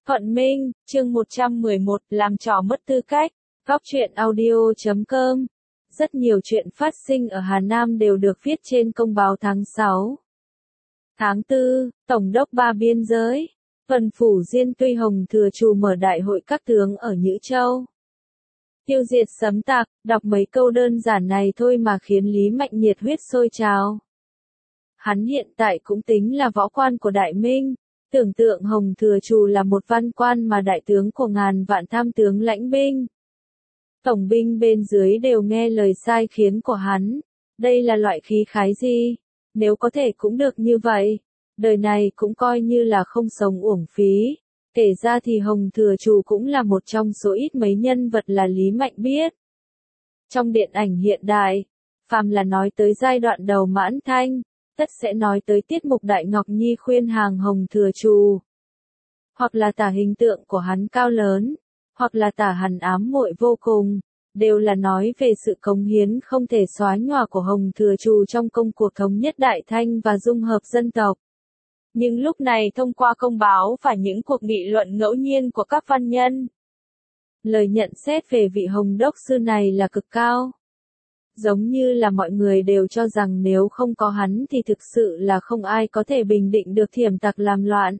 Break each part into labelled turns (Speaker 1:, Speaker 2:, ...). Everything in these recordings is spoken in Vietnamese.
Speaker 1: Thuận Minh, chương 111, làm trò mất tư cách. Góc truyện audio.com. Rất nhiều chuyện phát sinh ở Hà Nam đều được viết trên công báo tháng 6. Tháng 4, Tổng đốc Ba Biên giới, Tuần phủ Diên Tuy Hồng Thừa Trù mở đại hội các tướng ở Nhữ Châu. Tiêu diệt sấm tặc, đọc mấy câu đơn giản này thôi mà khiến Lý Mạnh nhiệt huyết sôi trào. Hắn hiện tại cũng tính là võ quan của Đại Minh. Tưởng tượng Hồng Thừa Trù là một văn quan mà đại tướng của ngàn vạn tham tướng lãnh binh. Tổng binh bên dưới đều nghe lời sai khiến của hắn. Đây là loại khí khái gì? Nếu có thể cũng được như vậy. Đời này cũng coi như là không sống uổng phí. Kể ra thì Hồng Thừa Trù cũng là một trong số ít mấy nhân vật là Lý Mạnh biết. Trong điện ảnh hiện đại, phàm là nói tới giai đoạn đầu Mãn Thanh, tất sẽ nói tới tiết mục Đại Ngọc Nhi khuyên hàng Hồng Thừa Trù. Hoặc là tả hình tượng của hắn cao lớn, hoặc là tả hắn ám muội vô cùng, đều là nói về sự cống hiến không thể xóa nhòa của Hồng Thừa Trù trong công cuộc thống nhất Đại Thanh và dung hợp dân tộc. Nhưng lúc này thông qua công báo và những cuộc nghị luận ngẫu nhiên của các văn nhân, lời nhận xét về vị Hồng Đốc sư này là cực cao. Giống như là mọi người đều cho rằng nếu không có hắn thì thực sự là không ai có thể bình định được thiểm tặc làm loạn.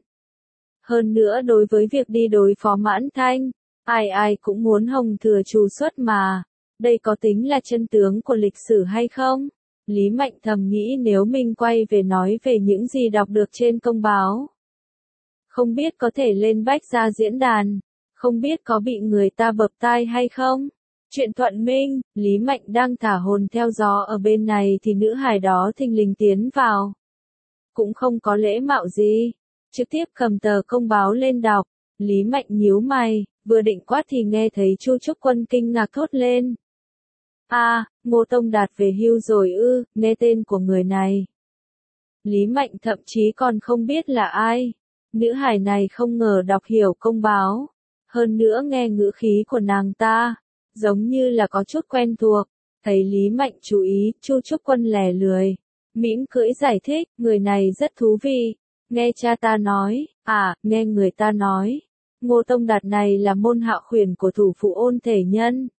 Speaker 1: Hơn nữa đối với việc đi đối phó Mãn Thanh, ai cũng muốn Hồng Thừa Trù xuất mà. Đây có tính là chân tướng của lịch sử hay không? Lý Mạnh thầm nghĩ nếu mình quay về nói về những gì đọc được trên công báo. Không biết có thể lên bách ra diễn đàn, không biết có bị người ta bập tai hay không? Chuyện Thuận Minh, Lý Mạnh đang thả hồn theo gió ở bên này thì nữ hài đó thình lình tiến vào. Cũng không có lễ mạo gì, trực tiếp cầm tờ công báo lên đọc. Lý Mạnh nhíu mày, vừa định quát thì nghe thấy Chu Trúc Quân kinh ngạc thốt lên. Ngô Tông Đạt về hưu rồi ư, nghe tên của người này. Lý Mạnh thậm chí còn không biết là ai. Nữ hài này không ngờ đọc hiểu công báo. Hơn nữa nghe ngữ khí của nàng ta, giống như là có chút quen thuộc. Thấy Lý Mạnh chú ý, Chu Trúc Quân lè lười, mỉm cười giải thích, người này rất thú vị. Nghe cha ta nói, nghe người ta nói, Ngô Tông Đạt này là môn hạ khuyển của thủ phụ Ôn Thể Nhân.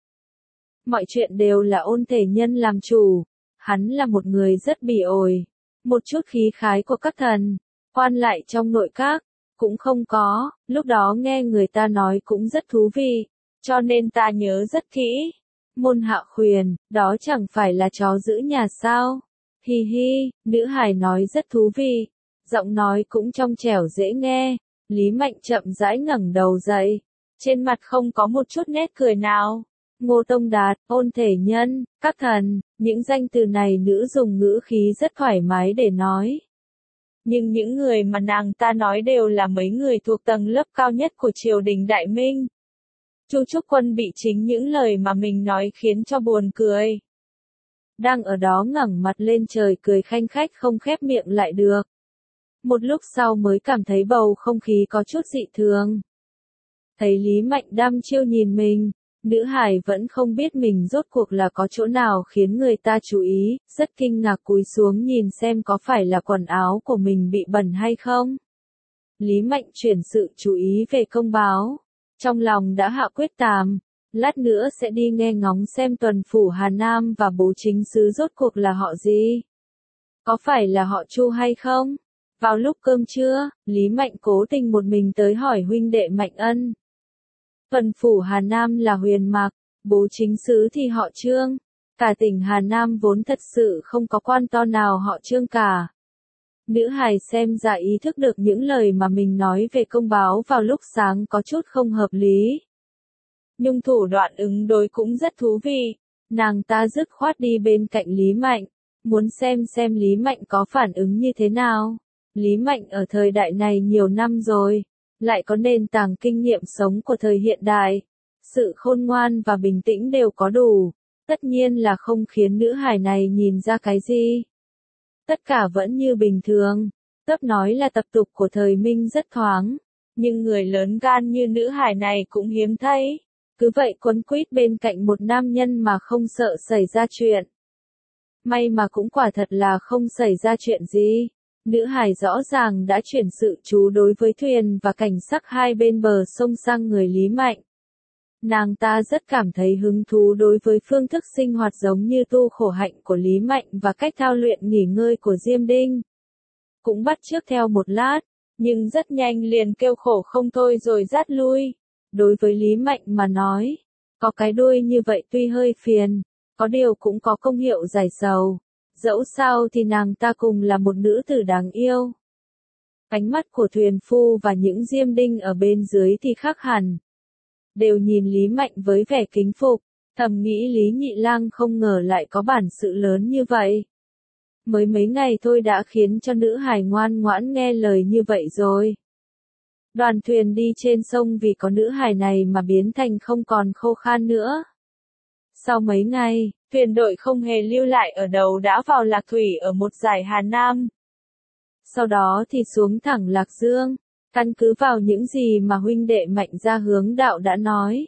Speaker 1: Mọi chuyện đều là Ôn Thể Nhân làm chủ. Hắn là một người rất bỉ ổi. Một chút khí khái của các thần, quan lại trong nội các, cũng không có. Lúc đó nghe người ta nói cũng rất thú vị, cho nên ta nhớ rất kỹ. Môn hạ khuyển, đó chẳng phải là chó giữ nhà sao? Hi hi, nữ hài nói rất thú vị. Giọng nói cũng trong trẻo dễ nghe. Lý Mạnh chậm rãi ngẩng đầu dậy. Trên mặt không có một chút nét cười nào. Ngô Tông Đạt, Ôn Thể Nhân, các thần, những danh từ này nữ dùng ngữ khí rất thoải mái để nói. Nhưng những người mà nàng ta nói đều là mấy người thuộc tầng lớp cao nhất của triều đình Đại Minh. Chu Trúc Quân bị chính những lời mà mình nói khiến cho buồn cười. Đang ở đó ngẩng mặt lên trời cười khanh khách không khép miệng lại được. Một lúc sau mới cảm thấy bầu không khí có chút dị thường. Thấy Lý Mạnh đăm chiêu nhìn mình, nữ hải vẫn không biết mình rốt cuộc là có chỗ nào khiến người ta chú ý, rất kinh ngạc cúi xuống nhìn xem có phải là quần áo của mình bị bẩn hay không. Lý Mạnh chuyển sự chú ý về công báo. Trong lòng đã hạ quyết tâm, lát nữa sẽ đi nghe ngóng xem tuần phủ Hà Nam và bố chính sứ rốt cuộc là họ gì. Có phải là họ Chu hay không? Vào lúc cơm trưa, Lý Mạnh cố tình một mình tới hỏi huynh đệ Mạnh Ân. Tuần phủ Hà Nam là Huyền Mạc, bố chính sứ thì họ Trương. Cả tỉnh Hà Nam vốn thật sự không có quan to nào họ Trương cả. Nữ hài xem ra ý thức được những lời mà mình nói về công báo vào lúc sáng có chút không hợp lý. Nhưng thủ đoạn ứng đối cũng rất thú vị. Nàng ta dứt khoát đi bên cạnh Lý Mạnh, muốn xem Lý Mạnh có phản ứng như thế nào. Lý Mạnh ở thời đại này nhiều năm rồi, lại có nền tảng kinh nghiệm sống của thời hiện đại. Sự khôn ngoan và bình tĩnh đều có đủ, tất nhiên là không khiến nữ hài này nhìn ra cái gì. Tất cả vẫn như bình thường, tấp nói là tập tục của thời Minh rất thoáng, nhưng người lớn gan như nữ hài này cũng hiếm thấy. Cứ vậy quấn quýt bên cạnh một nam nhân mà không sợ xảy ra chuyện. May mà cũng quả thật là không xảy ra chuyện gì. Nữ hài rõ ràng đã chuyển sự chú đối với thuyền và cảnh sắc hai bên bờ sông sang người Lý Mạnh. Nàng ta rất cảm thấy hứng thú đối với phương thức sinh hoạt giống như tu khổ hạnh của Lý Mạnh và cách thao luyện nghỉ ngơi của Diêm Đinh. Cũng bắt chước theo một lát, nhưng rất nhanh liền kêu khổ không thôi rồi dắt lui. Đối với Lý Mạnh mà nói, có cái đuôi như vậy tuy hơi phiền, có điều cũng có công hiệu giải sầu. Dẫu sao thì nàng ta cùng là một nữ tử đáng yêu. Ánh mắt của thuyền phu và những Diêm Đinh ở bên dưới thì khác hẳn. Đều nhìn Lý Mạnh với vẻ kính phục, thầm nghĩ Lý Nhị Lang không ngờ lại có bản sự lớn như vậy. Mới mấy ngày thôi đã khiến cho nữ hài ngoan ngoãn nghe lời như vậy rồi. Đoàn thuyền đi trên sông vì có nữ hài này mà biến thành không còn khô khan nữa. Sau mấy ngày, thuyền đội không hề lưu lại ở đầu đã vào Lạc Thủy ở một dải Hà Nam. Sau đó thì xuống thẳng Lạc Dương, căn cứ vào những gì mà huynh đệ Mạnh Gia Hướng Đạo đã nói.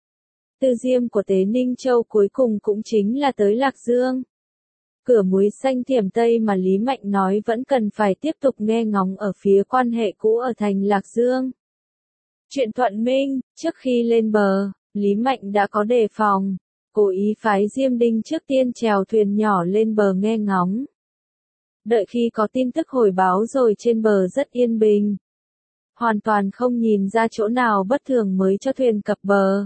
Speaker 1: Tư diêm của Tế Ninh Châu cuối cùng cũng chính là tới Lạc Dương. Cửa muối xanh Thiểm Tây mà Lý Mạnh nói vẫn cần phải tiếp tục nghe ngóng ở phía quan hệ cũ ở thành Lạc Dương. Chuyện Thuận Minh, trước khi lên bờ, Lý Mạnh đã có đề phòng, cố ý phái Diêm Đinh trước tiên chèo thuyền nhỏ lên bờ nghe ngóng. Đợi khi có tin tức hồi báo rồi trên bờ rất yên bình. Hoàn toàn không nhìn ra chỗ nào bất thường mới cho thuyền cập bờ.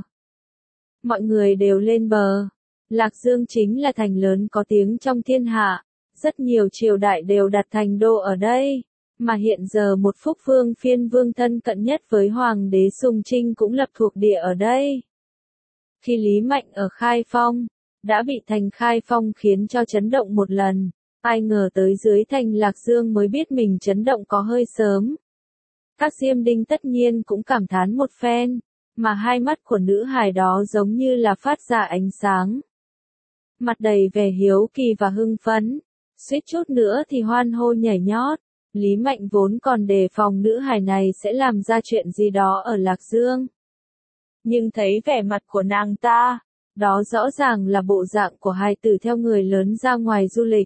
Speaker 1: Mọi người đều lên bờ. Lạc Dương chính là thành lớn có tiếng trong thiên hạ, rất nhiều triều đại đều đặt thành đô ở đây, mà hiện giờ một Phúc Vương Phiên Vương thân cận nhất với Hoàng đế Sùng Trinh cũng lập thuộc địa ở đây. Khi Lý Mạnh ở Khai Phong, đã bị thành Khai Phong khiến cho chấn động một lần, ai ngờ tới dưới thành Lạc Dương mới biết mình chấn động có hơi sớm. Các Diêm Đinh tất nhiên cũng cảm thán một phen, mà hai mắt của nữ hài đó giống như là phát ra ánh sáng. Mặt đầy vẻ hiếu kỳ và hưng phấn, suýt chút nữa thì hoan hô nhảy nhót. Lý Mạnh vốn còn đề phòng nữ hài này sẽ làm ra chuyện gì đó ở Lạc Dương. Nhưng thấy vẻ mặt của nàng ta, đó rõ ràng là bộ dạng của hài tử theo người lớn ra ngoài du lịch.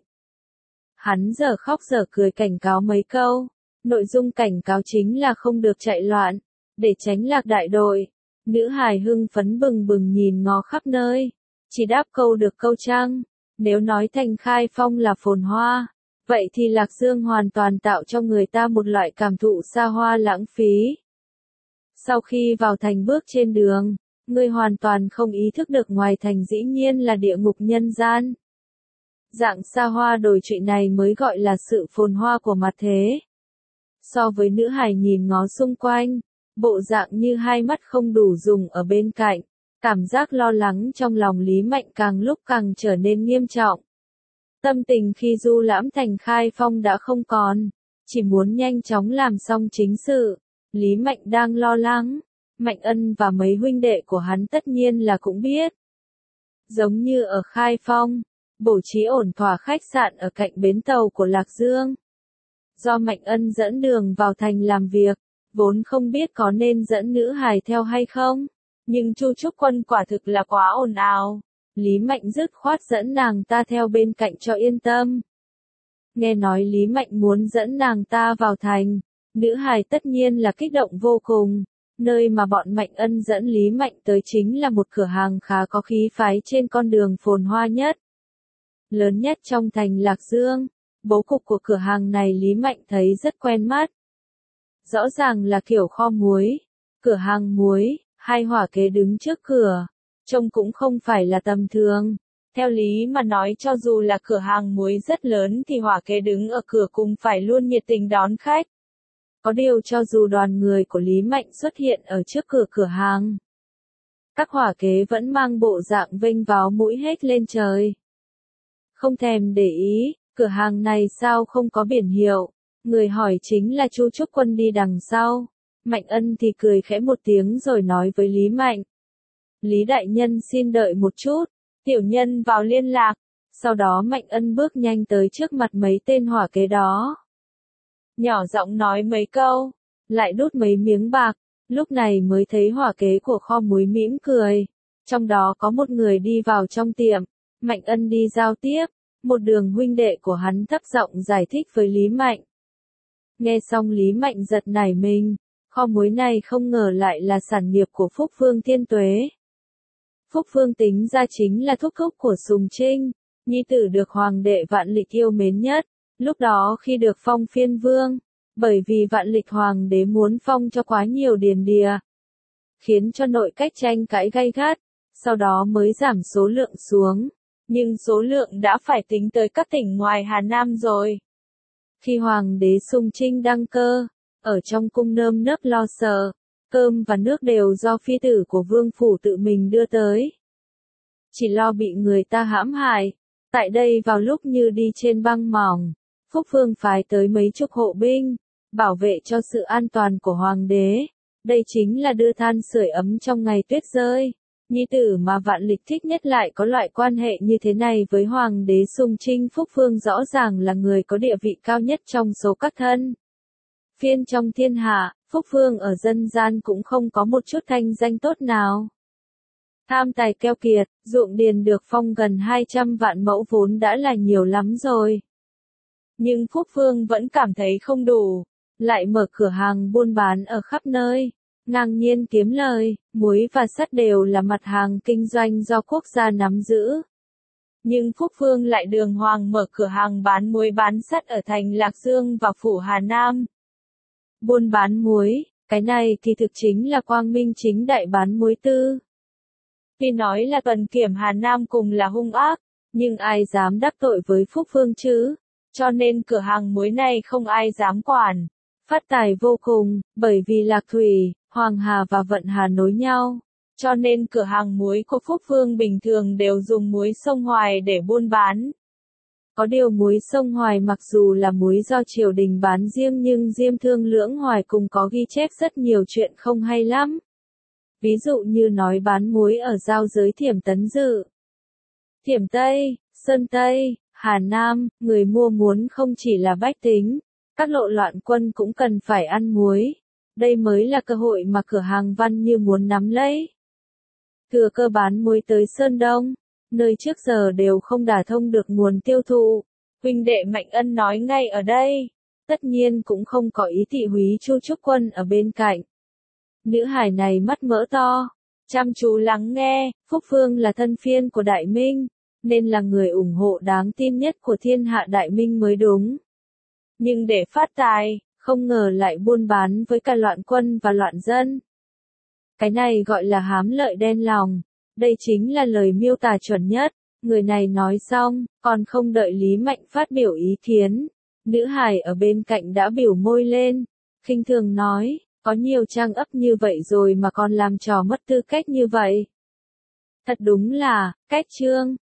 Speaker 1: Hắn giờ khóc giờ cười cảnh cáo mấy câu, nội dung cảnh cáo chính là không được chạy loạn, để tránh lạc đại đội. Nữ hài hưng phấn bừng bừng nhìn ngó khắp nơi, chỉ đáp câu được câu trăng. Nếu nói thành Khai Phong là phồn hoa, vậy thì Lạc Dương hoàn toàn tạo cho người ta một loại cảm thụ xa hoa lãng phí. Sau khi vào thành bước trên đường, người hoàn toàn không ý thức được ngoài thành dĩ nhiên là địa ngục nhân gian. Dạng xa hoa đồi trụy này mới gọi là sự phồn hoa của mặt thế. So với nữ hài nhìn ngó xung quanh, bộ dạng như hai mắt không đủ dùng ở bên cạnh, cảm giác lo lắng trong lòng Lý Mạnh càng lúc càng trở nên nghiêm trọng. Tâm tình khi du lãm thành Khai Phong đã không còn, chỉ muốn nhanh chóng làm xong chính sự. Lý Mạnh đang lo lắng, Mạnh Ân và mấy huynh đệ của hắn tất nhiên là cũng biết. Giống như ở Khai Phong, bố trí ổn thỏa khách sạn ở cạnh bến tàu của Lạc Dương. Do Mạnh Ân dẫn đường vào thành làm việc, vốn không biết có nên dẫn nữ hài theo hay không, nhưng Chu Trúc Quân quả thực là quá ồn ào. Lý Mạnh dứt khoát dẫn nàng ta theo bên cạnh cho yên tâm. Nghe nói Lý Mạnh muốn dẫn nàng ta vào thành, nữ hài tất nhiên là kích động vô cùng. Nơi mà bọn Mạnh Ân dẫn Lý Mạnh tới chính là một cửa hàng khá có khí phái trên con đường phồn hoa nhất, lớn nhất trong thành Lạc Dương. Bố cục của cửa hàng này Lý Mạnh thấy rất quen mắt. Rõ ràng là kiểu kho muối, cửa hàng muối, hai hỏa kế đứng trước cửa, trông cũng không phải là tầm thường. Theo lý mà nói cho dù là cửa hàng muối rất lớn thì hỏa kế đứng ở cửa cũng phải luôn nhiệt tình đón khách. Có điều cho dù đoàn người của Lý Mạnh xuất hiện ở trước cửa hàng, các hỏa kế vẫn mang bộ dạng vênh váo mũi hết lên trời. Không thèm để ý, cửa hàng này sao không có biển hiệu, người hỏi chính là Chu Trúc Quân đi đằng sau. Mạnh Ân thì cười khẽ một tiếng rồi nói với Lý Mạnh. Lý đại nhân xin đợi một chút, tiểu nhân vào liên lạc. Sau đó Mạnh Ân bước nhanh tới trước mặt mấy tên hỏa kế đó. Nhỏ giọng nói mấy câu, lại đút mấy miếng bạc, lúc này mới thấy hỏa kế của kho muối mỉm cười. Trong đó có một người đi vào trong tiệm, Mạnh Ân đi giao tiếp, một đường huynh đệ của hắn thấp giọng giải thích với Lý Mạnh. Nghe xong Lý Mạnh giật nảy mình, kho muối này không ngờ lại là sản nghiệp của Phúc Vương Thiên Tuế. Phúc Vương tính ra chính là thúc thúc của Sùng Trinh, nhi tử được hoàng đệ Vạn Lịch yêu mến nhất, lúc đó khi được phong phiên vương, bởi vì Vạn Lịch hoàng đế muốn phong cho quá nhiều điền đìa, khiến cho nội cách tranh cãi gay gắt, sau đó mới giảm số lượng xuống, nhưng số lượng đã phải tính tới các tỉnh ngoài Hà Nam rồi. Khi hoàng đế Sùng Trinh đăng cơ, ở trong cung nơm nớp lo sợ, cơm và nước đều do phi tử của vương phủ tự mình đưa tới. Chỉ lo bị người ta hãm hại. Tại đây vào lúc như đi trên băng mỏng, Phúc Vương phái tới mấy chục hộ binh, bảo vệ cho sự an toàn của hoàng đế. Đây chính là đưa than sưởi ấm trong ngày tuyết rơi. Nhi tử mà Vạn Lịch thích nhất lại có loại quan hệ như thế này với hoàng đế Sùng Trinh. Phúc Vương rõ ràng là người có địa vị cao nhất trong số các thân phiên trong thiên hạ. Phúc Vương ở dân gian cũng không có một chút thanh danh tốt nào. Tham tài keo kiệt, ruộng điền được phong gần 200 vạn mẫu vốn đã là nhiều lắm rồi. Nhưng Phúc Vương vẫn cảm thấy không đủ, lại mở cửa hàng buôn bán ở khắp nơi, ngang nhiên kiếm lời. Muối và sắt đều là mặt hàng kinh doanh do quốc gia nắm giữ. Nhưng Phúc Vương lại đường hoàng mở cửa hàng bán muối bán sắt ở thành Lạc Dương và phủ Hà Nam. Buôn bán muối, cái này thì thực chính là quang minh chính đại bán muối tư. Tuy nói là tuần kiểm Hà Nam cùng là hung ác, nhưng ai dám đắc tội với Phúc Vương chứ, cho nên cửa hàng muối này không ai dám quản. Phát tài vô cùng, bởi vì Lạc Thủy, Hoàng Hà và Vận Hà nối nhau, cho nên cửa hàng muối của Phúc Vương bình thường đều dùng muối sông Hoài để buôn bán. Có điều muối sông Hoài mặc dù là muối do triều đình bán riêng nhưng Diêm Thương Lưỡng Hoài cùng có ghi chép rất nhiều chuyện không hay lắm. Ví dụ như nói bán muối ở giao giới Thiểm Tấn Dự, Thiểm Tây, Sơn Tây, Hà Nam, người mua muốn không chỉ là bách tính, các lộ loạn quân cũng cần phải ăn muối. Đây mới là cơ hội mà cửa hàng Văn Như muốn nắm lấy. Thừa cơ bán muối tới Sơn Đông, nơi trước giờ đều không đả thông được nguồn tiêu thụ. Huynh đệ Mạnh Ân nói ngay ở đây, tất nhiên cũng không có ý thị húy Chu Trúc Quân ở bên cạnh. Nữ hài này mắt mỡ to, chăm chú lắng nghe. Phúc Vương là thân phiên của Đại Minh, nên là người ủng hộ đáng tin nhất của thiên hạ Đại Minh mới đúng. Nhưng để phát tài, không ngờ lại buôn bán với cả loạn quân và loạn dân. Cái này gọi là hám lợi đen lòng. Đây chính là lời miêu tả chuẩn nhất. Người này nói xong, còn không đợi Lý Mạnh phát biểu ý kiến. Nữ hài ở bên cạnh đã biểu môi lên, khinh thường nói, có nhiều trang ấp như vậy rồi mà còn làm trò mất tư cách như vậy. Thật đúng là, cách trương.